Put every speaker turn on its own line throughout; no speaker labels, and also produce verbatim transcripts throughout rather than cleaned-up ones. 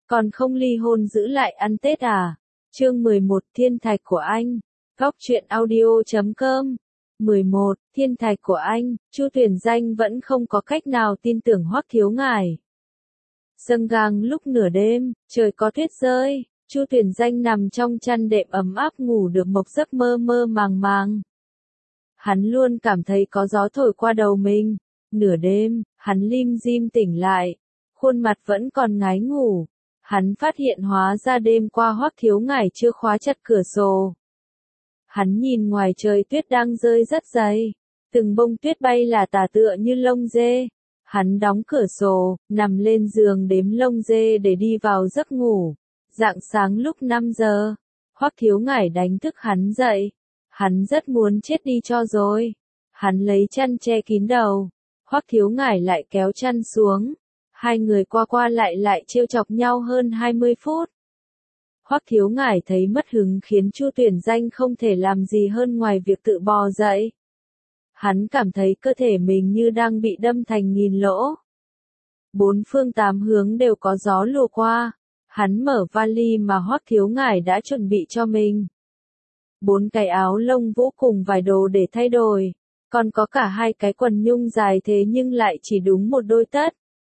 còn không ly hôn giữ lại ăn Tết à? Chương mười một Thiên thạch của anh. Góc truyện audio chấm com. mười một Thiên thạch của anh. Chu Tuyển Danh vẫn không có cách nào tin tưởng Hoắc Thiếu Ngải. Sâng gang lúc nửa đêm, trời có tuyết rơi, Chu Tuyển Danh nằm trong chăn đệm ấm áp ngủ được một giấc mơ mơ màng màng. Hắn luôn cảm thấy có gió thổi qua đầu mình. Nửa đêm, hắn lim dim tỉnh lại, khuôn mặt vẫn còn ngái ngủ. Hắn phát hiện hóa ra đêm qua Hoắc Thiếu Ngải chưa khóa chặt cửa sổ. Hắn nhìn ngoài trời tuyết đang rơi rất dày, từng bông tuyết bay là tả tựa như lông dê. Hắn đóng cửa sổ, nằm lên giường đếm lông dê để đi vào giấc ngủ. Rạng sáng lúc năm giờ, Hoắc Thiếu Ngải đánh thức hắn dậy. Hắn rất muốn chết đi cho rồi. Hắn lấy chăn che kín đầu. Hoắc Thiếu Ngải lại kéo chăn xuống. Hai người qua qua lại lại trêu chọc nhau hơn hai mươi phút. Hoắc Thiếu Ngải thấy mất hứng khiến Chu Tuyển Danh không thể làm gì hơn ngoài việc tự bò dậy. Hắn cảm thấy cơ thể mình như đang bị đâm thành nghìn lỗ. Bốn phương tám hướng đều có gió lùa qua. Hắn mở vali mà Hoắc Thiếu Ngải đã chuẩn bị cho mình. Bốn cái áo lông vũ cùng vài đồ để thay đổi. Còn có cả hai cái quần nhung dài thế nhưng lại chỉ đúng một đôi tất.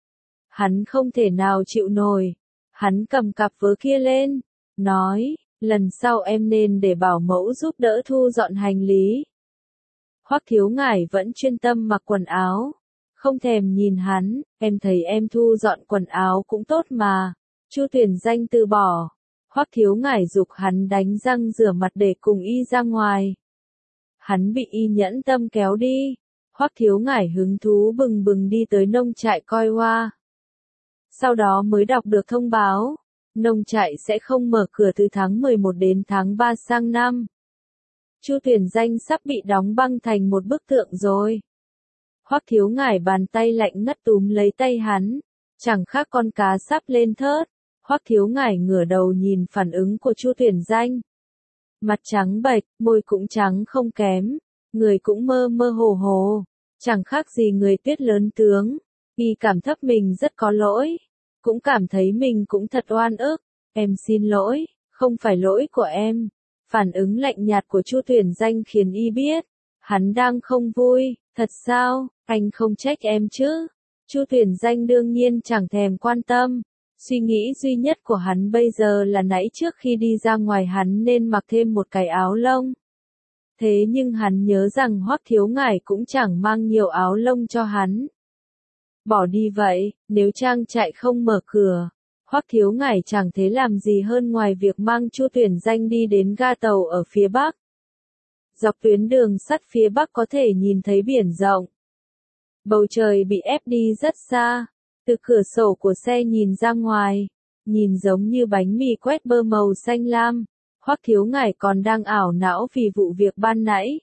Hắn không thể nào chịu nổi. Hắn cầm cặp vớ kia lên, nói, lần sau em nên để bảo mẫu giúp đỡ thu dọn hành lý. Hoắc Thiếu Ngải vẫn chuyên tâm mặc quần áo, không thèm nhìn hắn, em thấy em thu dọn quần áo cũng tốt mà. Chu Tuyển Danh từ bỏ. Hoắc Thiếu Ngải giục hắn đánh răng rửa mặt để cùng y ra ngoài. Hắn bị y nhẫn tâm kéo đi. Hoắc Thiếu Ngải hứng thú bừng bừng đi tới nông trại coi hoa. Sau đó mới đọc được thông báo, nông trại sẽ không mở cửa từ tháng mười một đến tháng ba sang năm. Chu Tuyển Danh sắp bị đóng băng thành một bức tượng rồi. Hoắc Thiếu Ngải bàn tay lạnh ngắt túm lấy tay hắn, chẳng khác con cá sắp lên thớt. Hoắc Thiếu Ngải ngửa đầu nhìn phản ứng của Chu Tuyển Danh. Mặt trắng bệch, môi cũng trắng không kém, người cũng mơ mơ hồ hồ, chẳng khác gì người tuyết lớn tướng. Y cảm thấp mình rất có lỗi, cũng cảm thấy mình cũng thật oan ức. Em xin lỗi, không phải lỗi của em. Phản ứng lạnh nhạt của Chu Tuyển Danh khiến y biết, hắn đang không vui. Thật sao, anh không trách em chứ? Chu Tuyển Danh đương nhiên chẳng thèm quan tâm. Suy nghĩ duy nhất của hắn bây giờ là nãy trước khi đi ra ngoài hắn nên mặc thêm một cái áo lông. Thế nhưng hắn nhớ rằng Hoắc Thiếu Ngải cũng chẳng mang nhiều áo lông cho hắn. Bỏ đi vậy, nếu trang trại không mở cửa, Hoắc Thiếu Ngải chẳng thế làm gì hơn ngoài việc mang Chu Tuyển Danh đi đến ga tàu ở phía bắc. Dọc tuyến đường sắt phía bắc có thể nhìn thấy biển rộng. Bầu trời bị ép đi rất xa, từ cửa sổ của xe nhìn ra ngoài, nhìn giống như bánh mì quét bơ màu xanh lam. Hoắc Thiếu Ngải còn đang ảo não vì vụ việc ban nãy.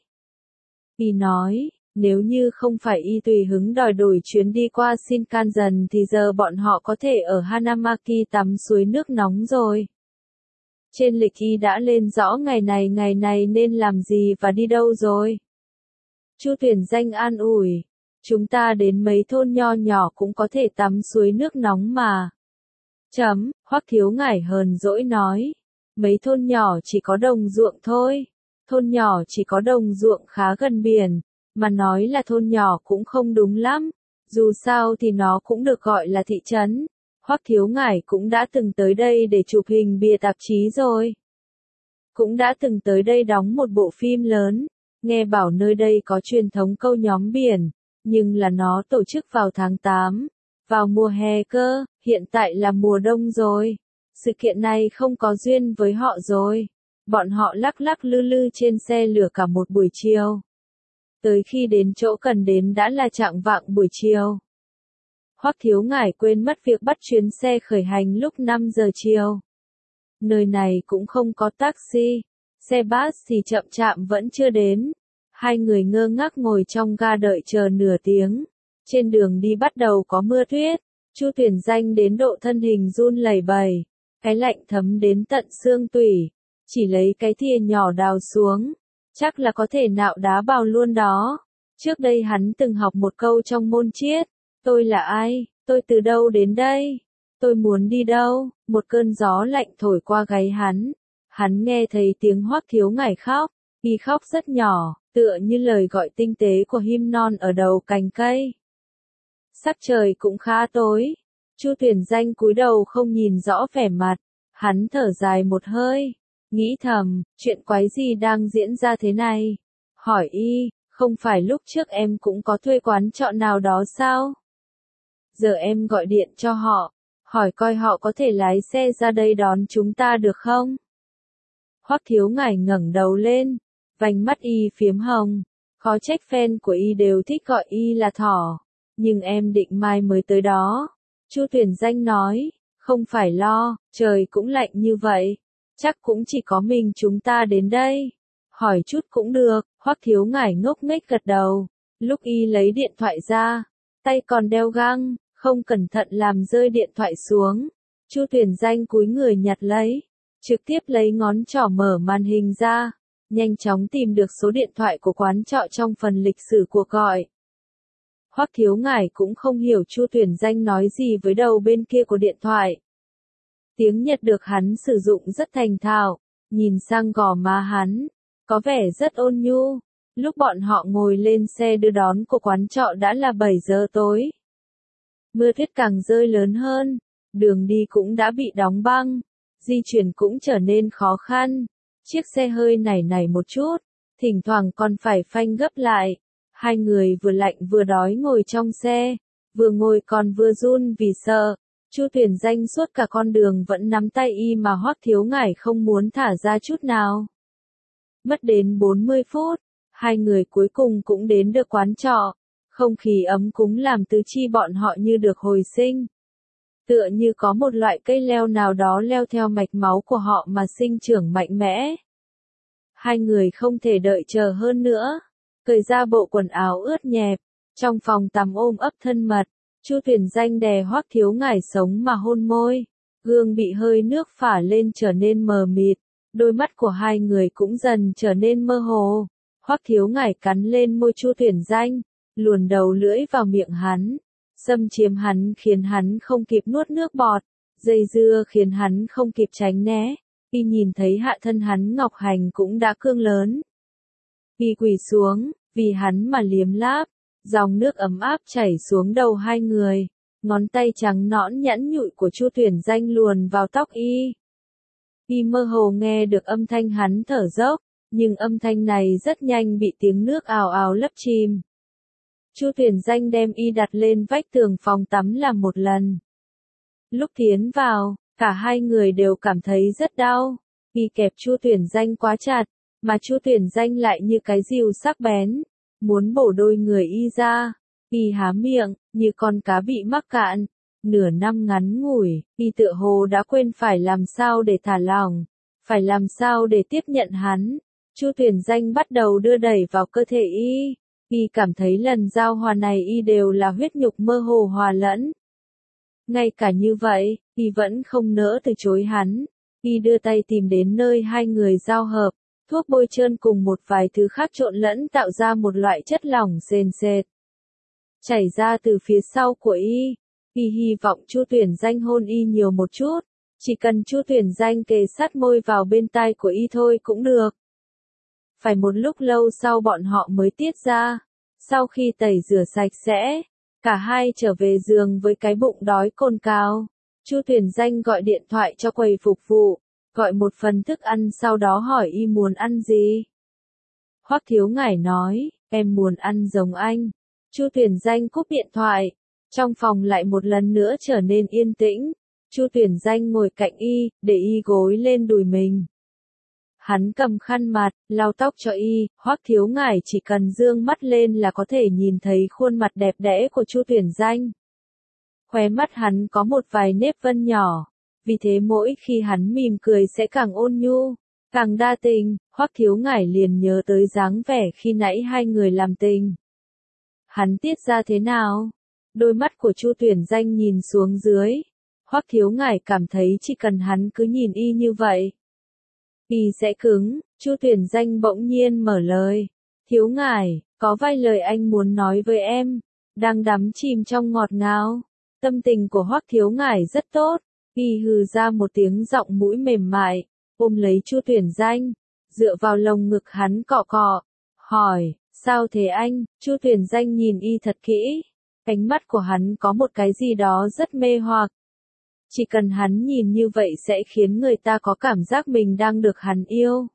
Y nói, nếu như không phải y tùy hứng đòi đổi chuyến đi qua Shinkansen thì giờ bọn họ có thể ở Hanamaki tắm suối nước nóng rồi. Trên lịch y đã lên rõ ngày này ngày này nên làm gì và đi đâu rồi. Chu Tuyển Danh an ủi, chúng ta đến mấy thôn nho nhỏ cũng có thể tắm suối nước nóng mà. Chấm, Hoắc Thiếu Ngải hờn dỗi nói, mấy thôn nhỏ chỉ có đồng ruộng thôi. Thôn nhỏ chỉ có đồng ruộng khá gần biển. Mà nói là thôn nhỏ cũng không đúng lắm, dù sao thì nó cũng được gọi là thị trấn. Hoắc Thiếu Ngải cũng đã từng tới đây để chụp hình bìa tạp chí rồi. Cũng đã từng tới đây đóng một bộ phim lớn, nghe bảo nơi đây có truyền thống câu nhóm biển, nhưng là nó tổ chức vào tháng tám, vào mùa hè cơ, hiện tại là mùa đông rồi. Sự kiện này không có duyên với họ rồi. Bọn họ lắc lắc lư lư trên xe lửa cả một buổi chiều. Tới khi đến chỗ cần đến đã là chạng vạng buổi chiều. Hoắc Thiếu Ngải quên mất việc bắt chuyến xe khởi hành lúc năm giờ chiều. Nơi này cũng không có taxi, xe bus thì chậm chạm vẫn chưa đến. Hai người ngơ ngác ngồi trong ga đợi chờ nửa tiếng. Trên đường đi bắt đầu có mưa tuyết. Chu Tuyển Danh đến độ thân hình run lẩy bẩy, cái lạnh thấm đến tận xương tủy. Chỉ lấy cái thìa nhỏ đào xuống, chắc là có thể nạo đá bào luôn đó. Trước đây hắn từng học một câu trong môn triết, tôi là ai, tôi từ đâu đến đây. Tôi muốn đi đâu? Một cơn gió lạnh thổi qua gáy hắn. Hắn nghe thấy tiếng Hoắc Thiếu Ngải khóc. Y khóc rất nhỏ, tựa như lời gọi tinh tế của him non ở đầu cành cây. Sắc trời cũng khá tối. Chu Tuyển Danh cúi đầu không nhìn rõ vẻ mặt. Hắn thở dài một hơi. Nghĩ thầm, chuyện quái gì đang diễn ra thế này? Hỏi y, không phải lúc trước em cũng có thuê quán trọ nào đó sao? Giờ em gọi điện cho họ, hỏi coi họ có thể lái xe ra đây đón chúng ta được không? Hoắc Thiếu Ngải ngẩng đầu lên, vành mắt y phiếm hồng. Khó trách fan của y đều thích gọi y là thỏ. Nhưng em định mai mới tới đó. Chu Tuyển Danh nói, không phải lo, trời cũng lạnh như vậy. Chắc cũng chỉ có mình chúng ta đến đây. Hỏi chút cũng được. Hoắc Thiếu Ngải ngốc nghếch gật đầu. Lúc y lấy điện thoại ra, tay còn đeo găng, không cẩn thận làm rơi điện thoại xuống. Chu Tuyển Danh cúi người nhặt lấy, trực tiếp lấy ngón trỏ mở màn hình ra, nhanh chóng tìm được số điện thoại của quán trọ trong phần lịch sử cuộc gọi. Hoắc Thiếu Ngải cũng không hiểu Chu Tuyển Danh nói gì với đầu bên kia của điện thoại. Tiếng Nhật được hắn sử dụng rất thành thạo, nhìn sang gò má hắn, có vẻ rất ôn nhu. Lúc bọn họ ngồi lên xe đưa đón của quán trọ đã là bảy giờ tối. Mưa tuyết càng rơi lớn hơn, đường đi cũng đã bị đóng băng, di chuyển cũng trở nên khó khăn. Chiếc xe hơi nảy nảy một chút, thỉnh thoảng còn phải phanh gấp lại. Hai người vừa lạnh vừa đói ngồi trong xe, vừa ngồi còn vừa run vì sợ. Chu Tuyển Danh suốt cả con đường vẫn nắm tay y mà Hoắc Thiếu Ngải không muốn thả ra chút nào. Mất đến bốn mươi phút, hai người cuối cùng cũng đến được quán trọ. Không khí ấm cúng làm tứ chi bọn họ như được hồi sinh. Tựa như có một loại cây leo nào đó leo theo mạch máu của họ mà sinh trưởng mạnh mẽ. Hai người không thể đợi chờ hơn nữa. Cởi ra bộ quần áo ướt nhẹp, trong phòng tắm ôm ấp thân mật. Chu Tuyển Danh đè Hoắc Thiếu Ngải sống mà hôn môi. Gương bị hơi nước phả lên trở nên mờ mịt. Đôi mắt của hai người cũng dần trở nên mơ hồ. Hoắc Thiếu Ngải cắn lên môi Chu Tuyển Danh, luồn đầu lưỡi vào miệng hắn, xâm chiếm hắn khiến hắn không kịp nuốt nước bọt, dây dưa khiến hắn không kịp tránh né. Y nhìn thấy hạ thân hắn ngọc hành cũng đã cương lớn. Y quỳ xuống, vì hắn mà liếm láp, dòng nước ấm áp chảy xuống đầu hai người, ngón tay trắng nõn nhẵn nhụi của Chu Tuyển Danh luồn vào tóc y. Y mơ hồ nghe được âm thanh hắn thở dốc, nhưng âm thanh này rất nhanh bị tiếng nước ào ào lấp chìm. Chu Tuyển Danh đem y đặt lên vách tường phòng tắm làm một lần. Lúc tiến vào, cả hai người đều cảm thấy rất đau. Y kẹp Chu Tuyển Danh quá chặt, mà Chu Tuyển Danh lại như cái rìu sắc bén, muốn bổ đôi người y ra. Y há miệng, như con cá bị mắc cạn. Nửa năm ngắn ngủi, y tựa hồ đã quên phải làm sao để thả lỏng, phải làm sao để tiếp nhận hắn. Chu Tuyển Danh bắt đầu đưa đẩy vào cơ thể y. Y cảm thấy lần giao hòa này y đều là huyết nhục mơ hồ hòa lẫn. Ngay cả như vậy, y vẫn không nỡ từ chối hắn. Y đưa tay tìm đến nơi hai người giao hợp, thuốc bôi trơn cùng một vài thứ khác trộn lẫn tạo ra một loại chất lỏng sền sệt, chảy ra từ phía sau của y. Y hy vọng Chu Tuyển Danh hôn y nhiều một chút, chỉ cần Chu Tuyển Danh kề sát môi vào bên tai của y thôi cũng được. Phải một lúc lâu sau bọn họ mới tiết ra. Sau khi tẩy rửa sạch sẽ, cả hai trở về giường với cái bụng đói cồn cào. Chu Tuyển Danh gọi điện thoại cho quầy phục vụ, gọi một phần thức ăn sau đó hỏi y muốn ăn gì. Hoắc Thiếu Ngải nói, em muốn ăn giống anh. Chu Tuyển Danh cúp điện thoại. Trong phòng lại một lần nữa trở nên yên tĩnh. Chu Tuyển Danh ngồi cạnh y, để y gối lên đùi mình. Hắn cầm khăn mặt, lau tóc cho y. Hoắc Thiếu Ngải chỉ cần dương mắt lên là có thể nhìn thấy khuôn mặt đẹp đẽ của Chu Tuyển Danh. Khóe mắt hắn có một vài nếp vân nhỏ, vì thế mỗi khi hắn mỉm cười sẽ càng ôn nhu, càng đa tình. Hoắc Thiếu Ngải liền nhớ tới dáng vẻ khi nãy hai người làm tình. Hắn tiết ra thế nào? Đôi mắt của Chu Tuyển Danh nhìn xuống dưới. Hoắc Thiếu Ngải cảm thấy chỉ cần hắn cứ nhìn y như vậy, y sẽ cứng. Chu Tuyển Danh bỗng nhiên mở lời. Thiếu Ngải, có vài lời anh muốn nói với em. Đang đắm chìm trong ngọt ngào. Tâm tình của Hoắc Thiếu Ngải rất tốt, y hừ ra một tiếng giọng mũi mềm mại, ôm lấy Chu Tuyển Danh, dựa vào lồng ngực hắn cọ cọ, hỏi, sao thế anh? Chu Tuyển Danh nhìn y thật kỹ, ánh mắt của hắn có một cái gì đó rất mê hoặc. Chỉ cần hắn nhìn như vậy sẽ khiến người ta có cảm giác mình đang được hắn yêu.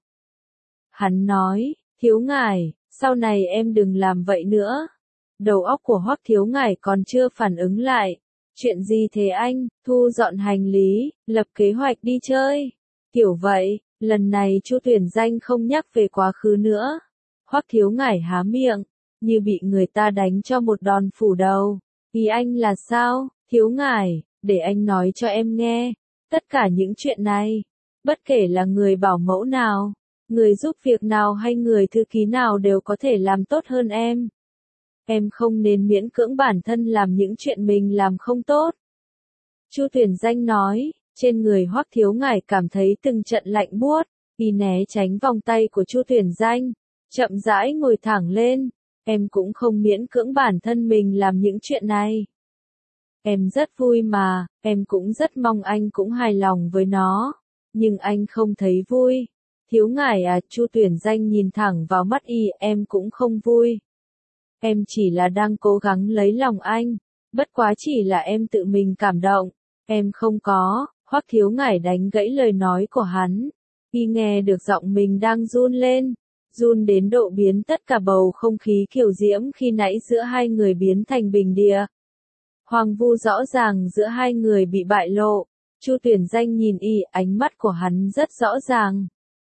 Hắn nói, Thiếu Ngải, sau này em đừng làm vậy nữa. Đầu óc của Hoắc Thiếu Ngải còn chưa phản ứng lại. Chuyện gì thế anh? Thu dọn hành lý, lập kế hoạch đi chơi. Kiểu vậy, lần này Chu Tuyển Danh không nhắc về quá khứ nữa. Hoắc Thiếu Ngải há miệng, như bị người ta đánh cho một đòn phủ đầu. Ý anh là sao, Thiếu Ngải, để anh nói cho em nghe. Tất cả những chuyện này, bất kể là người bảo mẫu nào, người giúp việc nào hay người thư ký nào đều có thể làm tốt hơn em. Em không nên miễn cưỡng bản thân làm những chuyện mình làm không tốt. Chu Tuyển Danh nói, trên người Hoắc Thiếu Ngải cảm thấy từng trận lạnh buốt, y né tránh vòng tay của Chu Tuyển Danh, chậm rãi ngồi thẳng lên. Em cũng không miễn cưỡng bản thân mình làm những chuyện này. Em rất vui mà, em cũng rất mong anh cũng hài lòng với nó. Nhưng anh không thấy vui. Thiếu Ngải à, Chu Tuyển Danh nhìn thẳng vào mắt y, em cũng không vui. Em chỉ là đang cố gắng lấy lòng anh. Bất quá chỉ là em tự mình cảm động. Em không có. Hoắc Thiếu Ngải đánh gãy lời nói của hắn. Y nghe được giọng mình đang run lên. Run đến độ biến tất cả bầu không khí kiều diễm khi nãy giữa hai người biến thành bình địa. Hoàng vu rõ ràng giữa hai người bị bại lộ. Chu Tuyển Danh nhìn y, ánh mắt của hắn rất rõ ràng.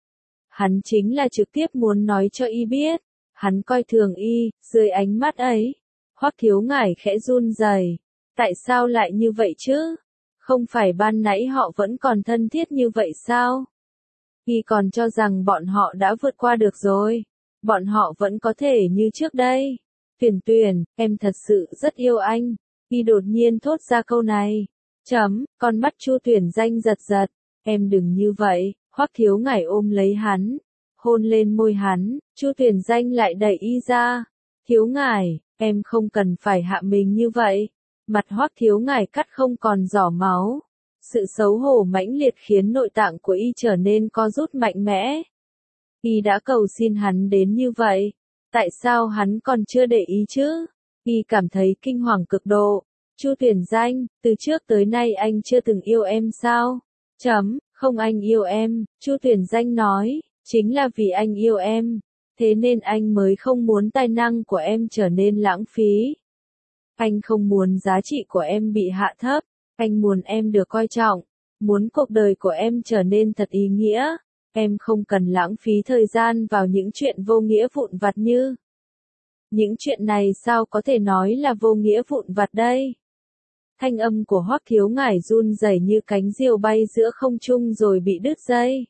Hắn chính là trực tiếp muốn nói cho y biết. Hắn coi thường y, dưới ánh mắt ấy. Hoắc Thiếu Ngải khẽ run rẩy. Tại sao lại như vậy chứ? Không phải ban nãy họ vẫn còn thân thiết như vậy sao? Y còn cho rằng bọn họ đã vượt qua được rồi. Bọn họ vẫn có thể như trước đây. Tuyển Tuyển, em thật sự rất yêu anh. Y đột nhiên thốt ra câu này. Chấm, con mắt Chu Tuyển Danh giật giật. Em đừng như vậy. Hoắc Thiếu Ngải ôm lấy hắn, hôn lên môi hắn. Chu Tuyển Danh lại đẩy y ra. Thiếu Ngải, em không cần phải hạ mình như vậy. Mặt Hoắc Thiếu Ngải cắt không còn giỏ máu. Sự xấu hổ mãnh liệt khiến nội tạng của y trở nên co rút mạnh mẽ. Y đã cầu xin hắn đến như vậy. Tại sao hắn còn chưa để ý chứ? Y cảm thấy kinh hoàng cực độ. Chu Tuyển Danh, từ trước tới nay anh chưa từng yêu em sao? Chấm, không anh yêu em, Chu Tuyển Danh nói, chính là vì anh yêu em. Thế nên anh mới không muốn tài năng của em trở nên lãng phí. Anh không muốn giá trị của em bị hạ thấp. Anh muốn em được coi trọng. Muốn cuộc đời của em trở nên thật ý nghĩa. Em không cần lãng phí thời gian vào những chuyện vô nghĩa vụn vặt như. Những chuyện này sao có thể nói là vô nghĩa vụn vặt đây? Thanh âm của Hoắc Thiếu Ngải run rẩy như cánh diều bay giữa không trung rồi bị đứt dây.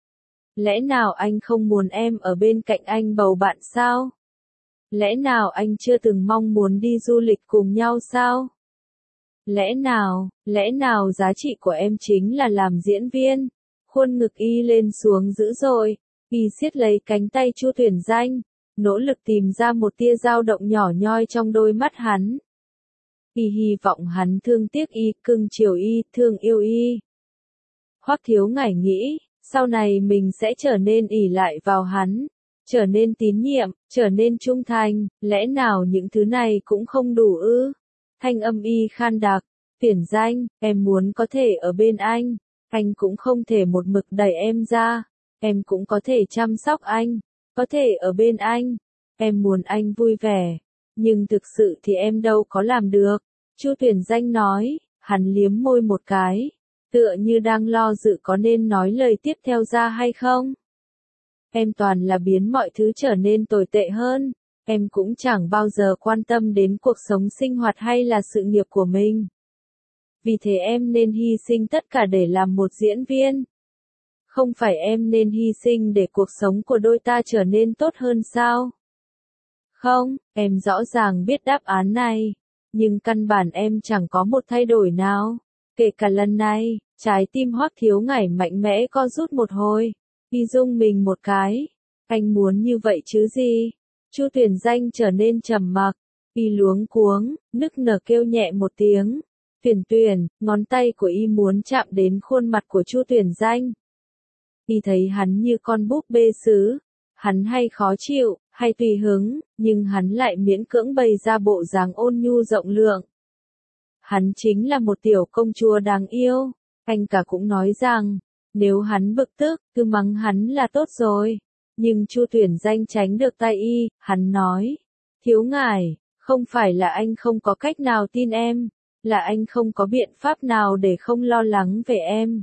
Lẽ nào anh không muốn em ở bên cạnh anh bầu bạn sao? Lẽ nào anh chưa từng mong muốn đi du lịch cùng nhau sao? Lẽ nào, lẽ nào giá trị của em chính là làm diễn viên? Khuôn ngực y lên xuống dữ dội, y siết lấy cánh tay Chu Tuyển Danh, nỗ lực tìm ra một tia dao động nhỏ nhoi trong đôi mắt hắn. Y hy vọng hắn thương tiếc y, cưng chiều y, thương yêu y. Hoắc Thiếu Ngải nghĩ, sau này mình sẽ trở nên ỷ lại vào hắn, trở nên tín nhiệm, trở nên trung thành, lẽ nào những thứ này cũng không đủ ư? Thanh âm y khan đặc, Tuyển Danh, em muốn có thể ở bên anh, anh cũng không thể một mực đẩy em ra, em cũng có thể chăm sóc anh, có thể ở bên anh, em muốn anh vui vẻ, nhưng thực sự thì em đâu có làm được. Chu Tuyển Danh nói, hắn liếm môi một cái, tựa như đang lo dự có nên nói lời tiếp theo ra hay không. Em toàn là biến mọi thứ trở nên tồi tệ hơn. Em cũng chẳng bao giờ quan tâm đến cuộc sống sinh hoạt hay là sự nghiệp của mình. Vì thế em nên hy sinh tất cả để làm một diễn viên. Không phải em nên hy sinh để cuộc sống của đôi ta trở nên tốt hơn sao? Không, em rõ ràng biết đáp án này. Nhưng căn bản em chẳng có một thay đổi nào. Kể cả lần này, trái tim Hoắc Thiếu Ngải mạnh mẽ co rút một hồi. Y rung mình một cái. Anh muốn như vậy chứ gì? Chu Tuyển Danh trở nên trầm mặc, y luống cuống, nức nở kêu nhẹ một tiếng. Tuyển Tuyển, ngón tay của y muốn chạm đến khuôn mặt của Chu Tuyển Danh. Y thấy hắn như con búp bê sứ, hắn hay khó chịu, hay tùy hứng, nhưng hắn lại miễn cưỡng bày ra bộ dáng ôn nhu rộng lượng. Hắn chính là một tiểu công chúa đáng yêu, anh cả cũng nói rằng, nếu hắn bực tức, cứ mắng hắn là tốt rồi. Nhưng Chu Tuyển Danh tránh được tay y, hắn nói, thiếu ngài, không phải là anh không có cách nào tin em, là anh không có biện pháp nào để không lo lắng về em.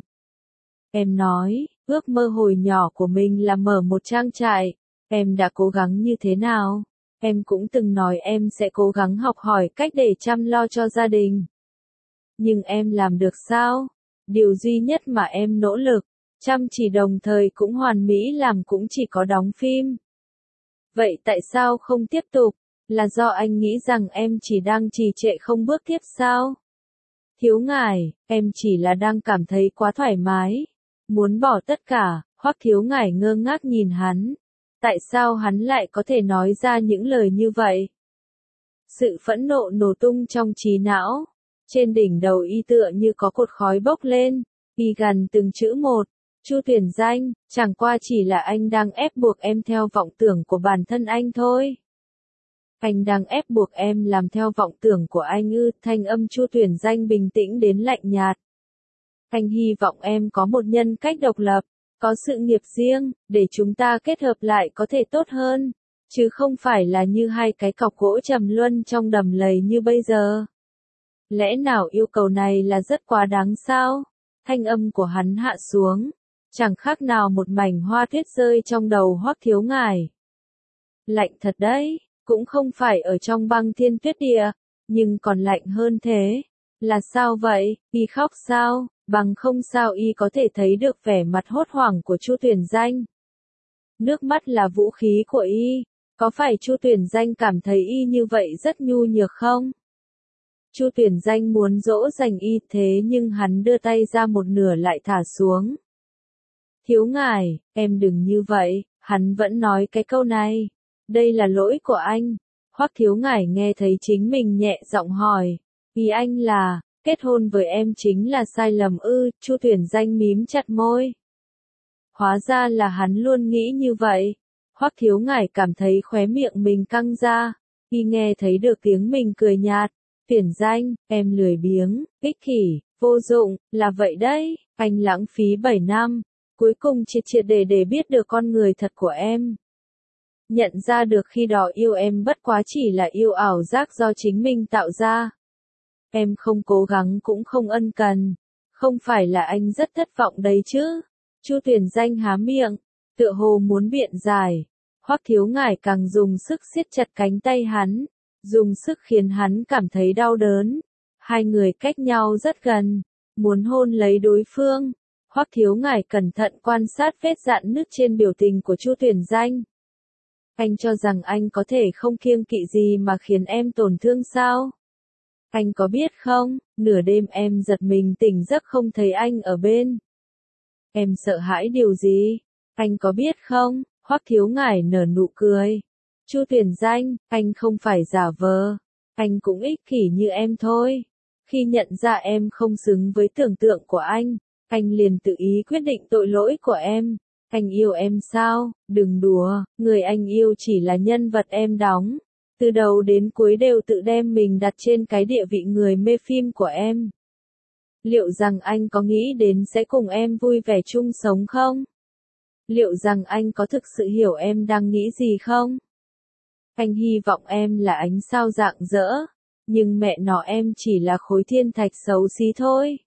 Em nói, ước mơ hồi nhỏ của mình là mở một trang trại, em đã cố gắng như thế nào? Em cũng từng nói em sẽ cố gắng học hỏi cách để chăm lo cho gia đình. Nhưng em làm được sao? Điều duy nhất mà em nỗ lực, chăm chỉ đồng thời cũng hoàn mỹ làm cũng chỉ có đóng phim. Vậy tại sao không tiếp tục? Là do anh nghĩ rằng em chỉ đang trì trệ không bước tiếp sao? Thiếu ngài, em chỉ là đang cảm thấy quá thoải mái, muốn bỏ tất cả. Hoắc thiếu ngài ngơ ngác nhìn hắn. Tại sao hắn lại có thể nói ra những lời như vậy? Sự phẫn nộ nổ tung trong trí não. Trên đỉnh đầu y tựa như có cột khói bốc lên, y gần từng chữ một. Chu Tuyển Danh, chẳng qua chỉ là anh đang ép buộc em theo vọng tưởng của bản thân anh thôi. Anh đang ép buộc em làm theo vọng tưởng của anh ư? Thanh âm Chu Tuyển Danh bình tĩnh đến lạnh nhạt. Anh hy vọng em có một nhân cách độc lập, có sự nghiệp riêng, để chúng ta kết hợp lại có thể tốt hơn, chứ không phải là như hai cái cọc gỗ trầm luân trong đầm lầy như bây giờ. Lẽ nào yêu cầu này là rất quá đáng sao? Thanh âm của hắn hạ xuống, chẳng khác nào một mảnh hoa tuyết rơi trong đầu Hoắc thiếu ngài. Lạnh thật đấy, cũng không phải ở trong băng thiên tuyết địa, nhưng còn lạnh hơn thế. Là sao vậy? Y khóc sao? Bằng không sao y có thể thấy được vẻ mặt hốt hoảng của Chu Tuyển Danh. Nước mắt là vũ khí của y, có phải Chu Tuyển Danh cảm thấy y như vậy rất nhu nhược không? Chu Tuyển Danh muốn dỗ dành y thế nhưng hắn đưa tay ra một nửa lại thả xuống. Thiếu ngài, em đừng như vậy, hắn vẫn nói cái câu này. Đây là lỗi của anh. Hoắc thiếu ngài nghe thấy chính mình nhẹ giọng hỏi. Ý anh là, kết hôn với em chính là sai lầm ư? Chu Tuyển Danh mím chặt môi. Hóa ra là hắn luôn nghĩ như vậy. Hoắc thiếu ngài cảm thấy khóe miệng mình căng ra. Y nghe thấy được tiếng mình cười nhạt. Tuyển Danh, em lười biếng, ích kỷ, vô dụng, là vậy đấy. Anh lãng phí bảy năm, cuối cùng triệt triệt để để biết được con người thật của em. Nhận ra được khi đó yêu em bất quá chỉ là yêu ảo giác do chính mình tạo ra. Em không cố gắng cũng không ân cần. Không phải là anh rất thất vọng đấy chứ? Chu Tuyển Danh há miệng, tựa hồ muốn biện giải. Hoắc thiếu ngài càng dùng sức siết chặt cánh tay hắn, dùng sức khiến hắn cảm thấy đau đớn. Hai người cách nhau rất gần, muốn hôn lấy đối phương. Hoắc thiếu ngài cẩn thận quan sát vết rạn nứt trên biểu tình của Chu Tuyển Danh. Anh cho rằng anh có thể không kiêng kỵ gì mà khiến em tổn thương sao? Anh có biết không, nửa đêm em giật mình tỉnh giấc không thấy anh ở bên. Em sợ hãi điều gì? Anh có biết không? Hoắc thiếu ngài nở nụ cười. Chu Tuyển Danh, anh không phải giả vờ. Anh cũng ích kỷ như em thôi. Khi nhận ra em không xứng với tưởng tượng của anh, anh liền tự ý quyết định tội lỗi của em. Anh yêu em sao? Đừng đùa, người anh yêu chỉ là nhân vật em đóng. Từ đầu đến cuối đều tự đem mình đặt trên cái địa vị người mê phim của em. Liệu rằng anh có nghĩ đến sẽ cùng em vui vẻ chung sống không? Liệu rằng anh có thực sự hiểu em đang nghĩ gì không? Anh hy vọng em là ánh sao rạng rỡ, nhưng mẹ nó em chỉ là khối thiên thạch xấu xí thôi.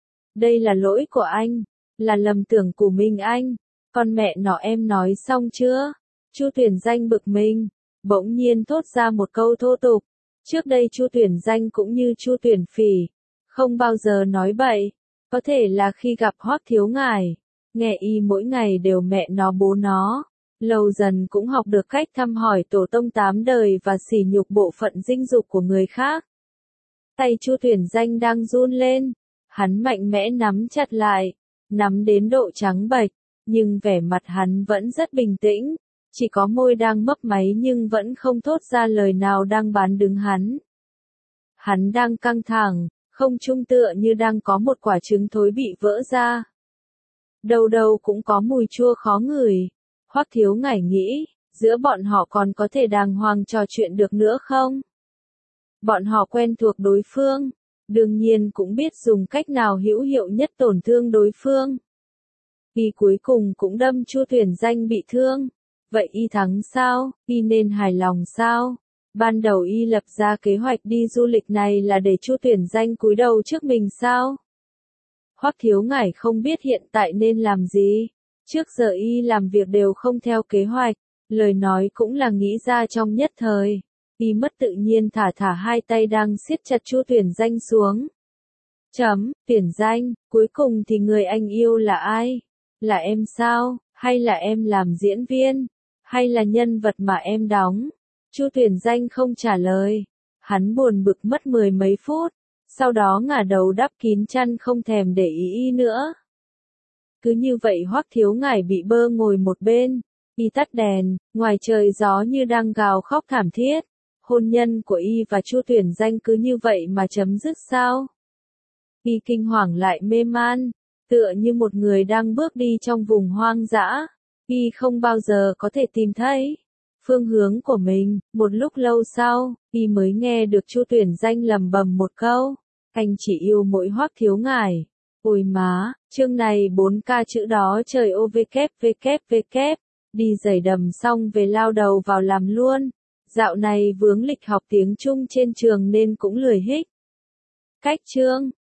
Đây là lỗi của anh, là lầm tưởng của mình anh. Con mẹ nó em nói xong chưa? Chu Tuyển Danh bực mình, bỗng nhiên thốt ra một câu thô tục. Trước đây Chu Tuyển Danh cũng như Chu Tuyển Phỉ, không bao giờ nói bậy. Có thể là khi gặp Hoắc thiếu ngài, nghe y mỗi ngày đều mẹ nó bố nó, lâu dần cũng học được cách thăm hỏi tổ tông tám đời và sỉ nhục bộ phận dinh dục của người khác. Tay Chu Tuyển Danh đang run lên, hắn mạnh mẽ nắm chặt lại, nắm đến độ trắng bệch, nhưng vẻ mặt hắn vẫn rất bình tĩnh, chỉ có môi đang mấp máy nhưng vẫn không thốt ra lời nào đang bán đứng hắn. Hắn đang căng thẳng, không trung tựa như đang có một quả trứng thối bị vỡ ra. Đâu đâu cũng có mùi chua khó ngửi. Hoắc Thiếu Ngải nghĩ, giữa bọn họ còn có thể đàng hoàng trò chuyện được nữa không? Bọn họ quen thuộc đối phương, đương nhiên cũng biết dùng cách nào hữu hiệu nhất tổn thương đối phương. Y cuối cùng cũng đâm Chu Tuyển Danh bị thương. Vậy y thắng sao? Y nên hài lòng sao? Ban đầu y lập ra kế hoạch đi du lịch này là để Chu Tuyển Danh cúi đầu trước mình sao? Hoắc Thiếu Ngải không biết hiện tại nên làm gì. Trước giờ y làm việc đều không theo kế hoạch, lời nói cũng là nghĩ ra trong nhất thời. Y mất tự nhiên thả thả hai tay đang siết chặt Chu Tuyển Danh xuống. Chấm, Tuyển Danh, cuối cùng thì người anh yêu là ai? Là em sao? Hay là em làm diễn viên? Hay là nhân vật mà em đóng? Chu Tuyển Danh không trả lời. Hắn buồn bực mất mười mấy phút, sau đó ngả đầu đắp kín chăn không thèm để ý y nữa. Cứ như vậy Hoắc Thiếu Ngải bị bơ ngồi một bên, y tắt đèn, ngoài trời gió như đang gào khóc thảm thiết. Hôn nhân của y và Chu Tuyển Danh cứ như vậy mà chấm dứt sao? Y kinh hoàng lại mê man, tựa như một người đang bước đi trong vùng hoang dã. Y không bao giờ có thể tìm thấy phương hướng của mình. Một lúc lâu sau, y mới nghe được Chu Tuyển Danh lẩm bẩm một câu, anh chỉ yêu mỗi Hoắc Thiếu Ngải. Ôi má, chương này bốn k chữ đó trời ô vê kép vê kép vê kép, đi giày đầm xong về lao đầu vào làm luôn. Dạo này vướng lịch học tiếng Trung trên trường nên cũng lười hích. Cách chương